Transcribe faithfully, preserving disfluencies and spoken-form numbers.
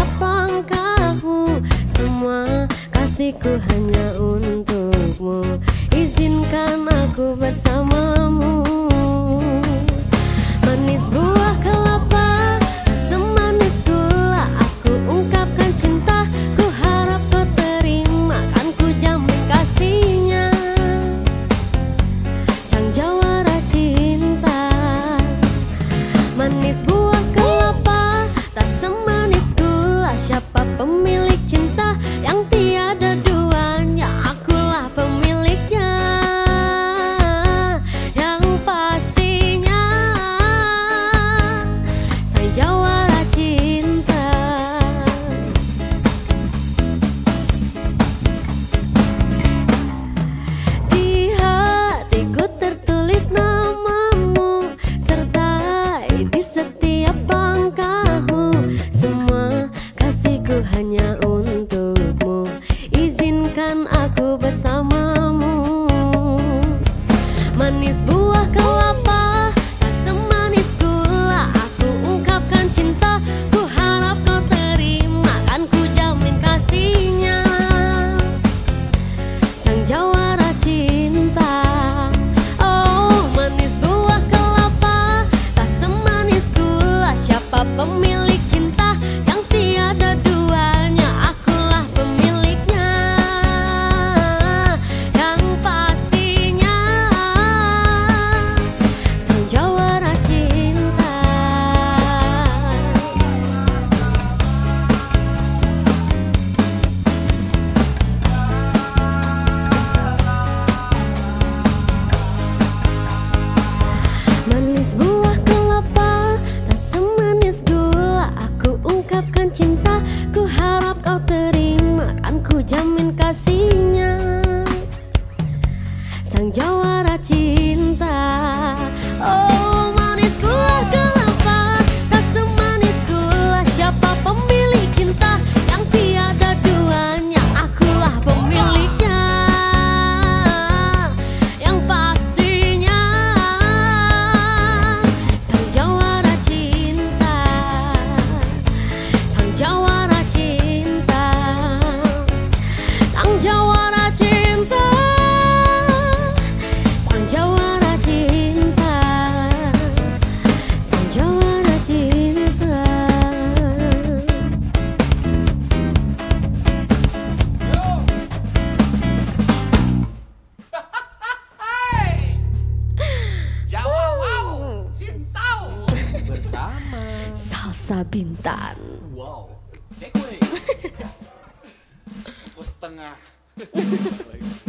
setiap langkahmu. Semua kasihku hanya untukmu. Izinkan aku bersamamu. Manis buah kelapa, tak semanis gula. Aku ungkapkan cinta, ku harap kau terima. Kan ku jamin kasihnya, sang jawara cinta. Manis buah kelapa, tak semanis gula. Siapa pemilik cinta yang tiada duanya? Akulah pemiliknya, yang pastinya sang jawara cinta. Di hatiku tertulis namamu, sertai di setiap langkahmu. Semua kasihku hanya untukmu. Izinkan aku bersamamu. Manis buah kelapa, tak semanis gula. Aku ungkapkan cinta, ku harap kau terima. Kan ku jamin kasihnya, sang jawara cinta. Oh, manis buah kelapa, tak semanis gula. Siapa pemilik cinta yang tiada duanya? Akulah pemiliknya, yang pastinya sang jawara cinta. Manis buah kelapa, tak semanis gula. Aku ungkapkan cinta, ku harap kau terima. Kan ku jamin kasihnya, sang jawara cinta. Oh, manis buah kelapa, tak semanis gula. Siapa pemilik cinta yang tiada duanya? Akulah pemiliknya, yang pastinya sang jawara cinta. Sang jawara cinta, sang jawara cinta, sang jawara cinta, sang jawara cinta. Jawa wow, Cintau bersama. Salsa Bintan. Wow, take away. Pukul setengah.